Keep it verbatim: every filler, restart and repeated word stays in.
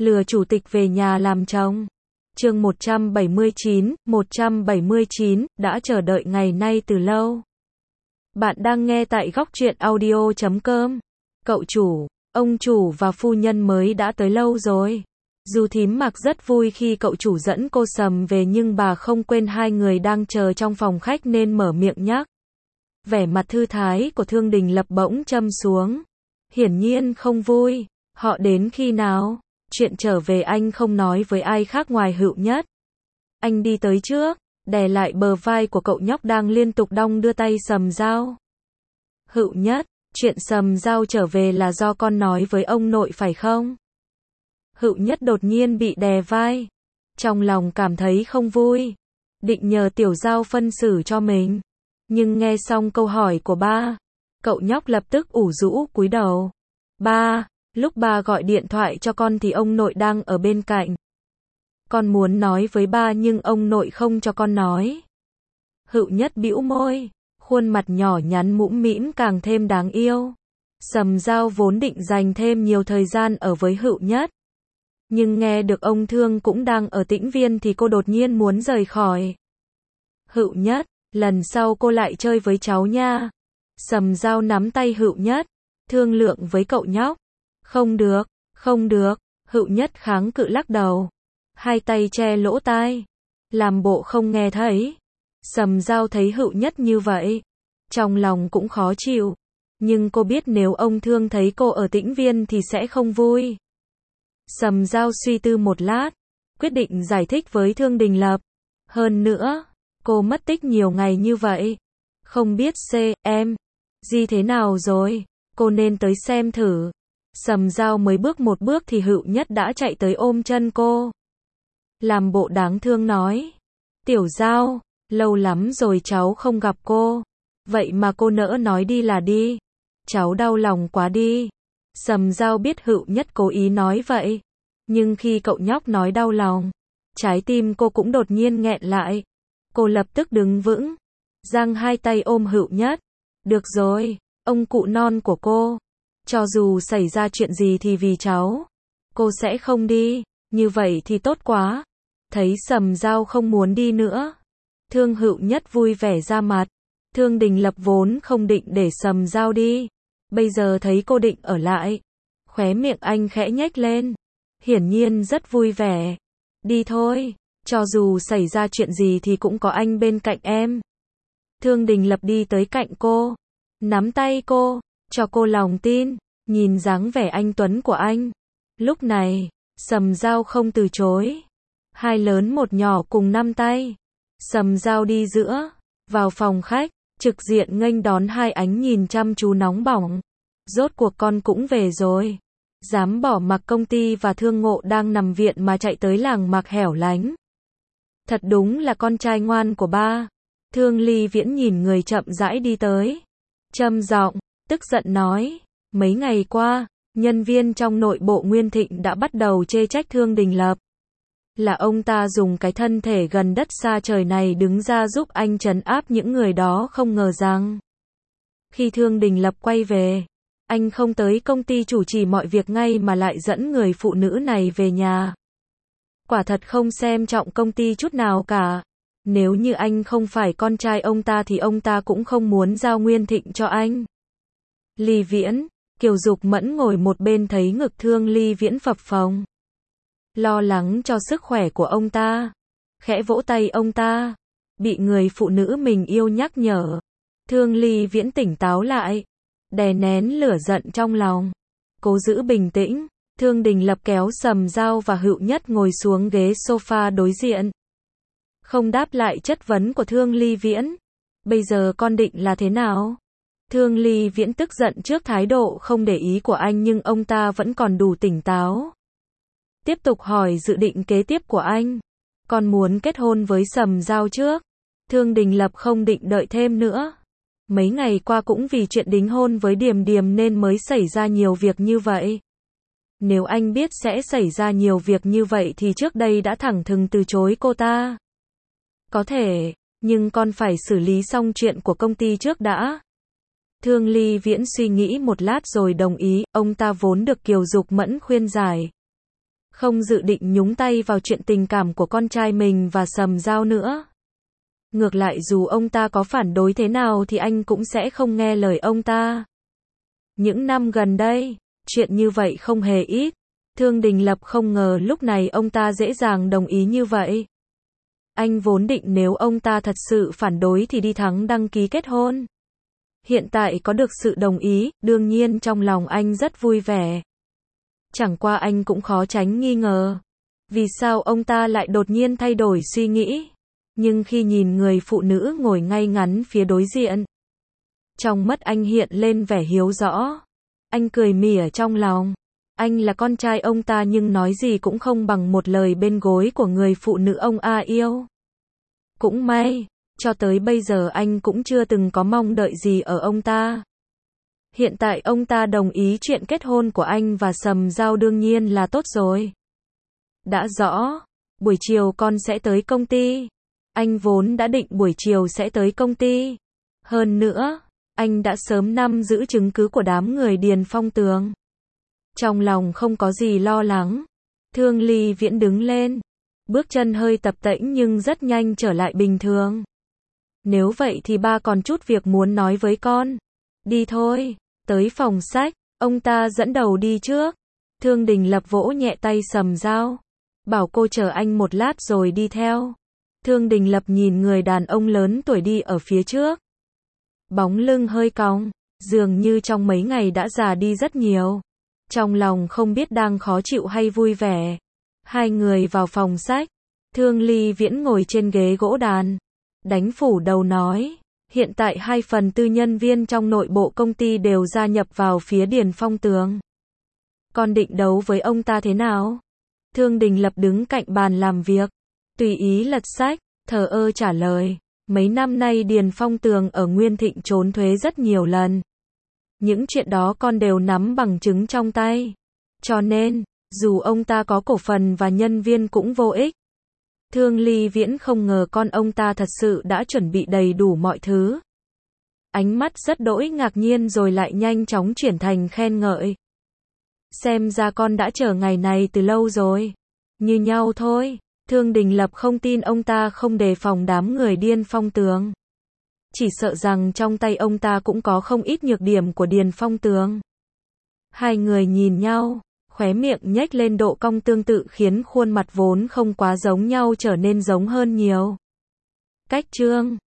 Lừa chủ tịch về nhà làm chồng. Chương một trăm bảy mươi chín, một trăm bảy mươi chín, đã chờ đợi ngày nay từ lâu. Bạn đang nghe tại góc truyện audio chấm com. Cậu chủ, ông chủ và phu nhân mới đã tới lâu rồi. Dù thím Mạc rất vui khi cậu chủ dẫn cô Sầm về nhưng bà không quên hai người đang chờ trong phòng khách nên mở miệng nhắc. Vẻ mặt thư thái của Thương Đình Lập bỗng châm xuống. Hiển nhiên không vui. Họ đến khi nào? Chuyện trở về anh không nói với ai khác ngoài Hựu Nhất. Anh đi tới trước, đè lại bờ vai của cậu nhóc đang liên tục đong đưa tay Sầm Dao. Hựu Nhất, chuyện Sầm Dao trở về là do con nói với ông nội phải không? Hựu Nhất đột nhiên bị đè vai. Trong lòng cảm thấy không vui. Định nhờ Tiểu Dao phân xử cho mình. Nhưng nghe xong câu hỏi của ba, cậu nhóc lập tức ủ rũ cúi đầu. Ba, lúc ba gọi điện thoại cho con thì ông nội đang ở bên cạnh. Con muốn nói với ba nhưng ông nội không cho con nói. Hựu Nhất bĩu môi, khuôn mặt nhỏ nhắn mũm mĩm càng thêm đáng yêu. Sầm Dao vốn định dành thêm nhiều thời gian ở với Hựu Nhất. Nhưng nghe được ông Thương cũng đang ở Tĩnh Viên thì cô đột nhiên muốn rời khỏi. Hựu Nhất, lần sau cô lại chơi với cháu nha. Sầm Dao nắm tay Hựu Nhất, thương lượng với cậu nhóc. Không được, không được, Hựu Nhất kháng cự lắc đầu. Hai tay che lỗ tai, làm bộ không nghe thấy. Sầm Dao thấy Hựu Nhất như vậy, trong lòng cũng khó chịu. Nhưng cô biết nếu ông Thương thấy cô ở Tĩnh Viên thì sẽ không vui. Sầm Dao suy tư một lát, quyết định giải thích với Thương Đình Lập. Hơn nữa, cô mất tích nhiều ngày như vậy. Không biết C, em, Di thế nào rồi, cô nên tới xem thử. Sầm Dao mới bước một bước thì Hựu Nhất đã chạy tới ôm chân cô. Làm bộ đáng thương nói. Tiểu Dao, lâu lắm rồi cháu không gặp cô. Vậy mà cô nỡ nói đi là đi. Cháu đau lòng quá đi. Sầm Dao biết Hựu Nhất cố ý nói vậy. Nhưng khi cậu nhóc nói đau lòng, trái tim cô cũng đột nhiên nghẹn lại. Cô lập tức đứng vững, giang hai tay ôm Hựu Nhất. Được rồi, ông cụ non của cô. Cho dù xảy ra chuyện gì thì vì cháu, cô sẽ không đi. Như vậy thì tốt quá. Thấy Sầm Dao không muốn đi nữa, Thương Hựu Nhất vui vẻ ra mặt. Thương Đình Lập vốn không định để Sầm Dao đi. Bây giờ thấy cô định ở lại, khóe miệng anh khẽ nhếch lên. Hiển nhiên rất vui vẻ. Đi thôi, cho dù xảy ra chuyện gì thì cũng có anh bên cạnh em. Thương Đình Lập đi tới cạnh cô, nắm tay cô, cho cô lòng tin, nhìn dáng vẻ anh tuấn của anh. Lúc này, Sầm Dao không từ chối. Hai lớn một nhỏ cùng nắm tay. Sầm Dao đi giữa, vào phòng khách, trực diện nghênh đón hai ánh nhìn chăm chú nóng bỏng. Rốt cuộc con cũng về rồi. Dám bỏ mặc công ty và Thương Ngộ đang nằm viện mà chạy tới làng mạc hẻo lánh. Thật đúng là con trai ngoan của ba. Thương Ly Viễn nhìn người chậm rãi đi tới, trầm giọng, tức giận nói. Mấy ngày qua, nhân viên trong nội bộ Nguyên Thịnh đã bắt đầu chê trách Thương Đình Lập. Là ông ta dùng cái thân thể gần đất xa trời này đứng ra giúp anh trấn áp những người đó, không ngờ rằng khi Thương Đình Lập quay về, anh không tới công ty chủ trì mọi việc ngay mà lại dẫn người phụ nữ này về nhà. Quả thật không xem trọng công ty chút nào cả. Nếu như anh không phải con trai ông ta thì ông ta cũng không muốn giao Nguyên Thịnh cho anh. Ly Viễn, Kiều Dục Mẫn ngồi một bên thấy ngực Thương Ly Viễn phập phồng, lo lắng cho sức khỏe của ông ta, khẽ vỗ tay ông ta. Bị người phụ nữ mình yêu nhắc nhở, Thương Ly Viễn tỉnh táo lại, đè nén lửa giận trong lòng, cố giữ bình tĩnh. Thương Đình Lập kéo Sầm Dao và Hựu Nhất ngồi xuống ghế sofa đối diện, không đáp lại chất vấn của Thương Ly Viễn. Bây giờ con định là thế nào? Thương Ly Viễn tức giận trước thái độ không để ý của anh nhưng ông ta vẫn còn đủ tỉnh táo. Tiếp tục hỏi dự định kế tiếp của anh. Con muốn kết hôn với Sầm Dao trước. Thương Đình Lập không định đợi thêm nữa. Mấy ngày qua cũng vì chuyện đính hôn với Điềm Điềm nên mới xảy ra nhiều việc như vậy. Nếu anh biết sẽ xảy ra nhiều việc như vậy thì trước đây đã thẳng thừng từ chối cô ta. Có thể, nhưng con phải xử lý xong chuyện của công ty trước đã. Thương Ly Viễn suy nghĩ một lát rồi đồng ý, ông ta vốn được Kiều Dục Mẫn khuyên giải. không dự định nhúng tay vào chuyện tình cảm của con trai mình và Sầm Dao nữa. Ngược lại dù ông ta có phản đối thế nào thì anh cũng sẽ không nghe lời ông ta. Những năm gần đây, chuyện như vậy không hề ít. Thương Đình Lập không ngờ lúc này ông ta dễ dàng đồng ý như vậy. Anh vốn định nếu ông ta thật sự phản đối thì đi thắng đăng ký kết hôn. Hiện tại có được sự đồng ý, đương nhiên trong lòng anh rất vui vẻ. Chẳng qua anh cũng khó tránh nghi ngờ. Vì sao ông ta lại đột nhiên thay đổi suy nghĩ? Nhưng khi nhìn người phụ nữ ngồi ngay ngắn phía đối diện, trong mắt anh hiện lên vẻ hiếu rõ. Anh cười mỉa trong lòng. Anh là con trai ông ta nhưng nói gì cũng không bằng một lời bên gối của người phụ nữ ông a yêu. Cũng may, cho tới bây giờ anh cũng chưa từng có mong đợi gì ở ông ta. Hiện tại ông ta đồng ý chuyện kết hôn của anh và Sầm Dao đương nhiên là tốt rồi. Đã rõ, buổi chiều con sẽ tới công ty. Anh vốn đã định buổi chiều sẽ tới công ty. Hơn nữa, anh đã sớm nắm giữ chứng cứ của đám người Điền Phong Tường. Trong lòng không có gì lo lắng. Thương Ly Viễn đứng lên. Bước chân hơi tập tễnh nhưng rất nhanh trở lại bình thường. Nếu vậy thì ba còn chút việc muốn nói với con. Đi thôi. Tới phòng sách, ông ta dẫn đầu đi trước. Thương Đình Lập vỗ nhẹ tay Sầm Dao. Bảo cô chờ anh một lát rồi đi theo. Thương Đình Lập nhìn người đàn ông lớn tuổi đi ở phía trước. Bóng lưng hơi cong, dường như trong mấy ngày đã già đi rất nhiều. Trong lòng không biết đang khó chịu hay vui vẻ. Hai người vào phòng sách. Thương Ly Viễn ngồi trên ghế gỗ đàn. Đánh phủ đầu nói. Hiện tại hai phần tư nhân viên trong nội bộ công ty đều gia nhập vào phía Điền Phong Tường. Con định đấu với ông ta thế nào? Thương Đình Lập đứng cạnh bàn làm việc. Tùy ý lật sách, thờ ơ trả lời. Mấy năm nay Điền Phong Tường ở Nguyên Thịnh trốn thuế rất nhiều lần. Những chuyện đó con đều nắm bằng chứng trong tay. Cho nên, dù ông ta có cổ phần và nhân viên cũng vô ích. Thương Ly Viễn không ngờ con ông ta thật sự đã chuẩn bị đầy đủ mọi thứ. Ánh mắt rất đỗi ngạc nhiên rồi lại nhanh chóng chuyển thành khen ngợi. Xem ra con đã chờ ngày này từ lâu rồi. Như nhau thôi. Thương Đình Lập không tin ông ta không đề phòng đám người Điền Phong Tường. Chỉ sợ rằng trong tay ông ta cũng có không ít nhược điểm của Điền Phong Tường. Hai người nhìn nhau, khóe miệng nhếch lên độ cong tương tự khiến khuôn mặt vốn không quá giống nhau trở nên giống hơn nhiều. Cách chương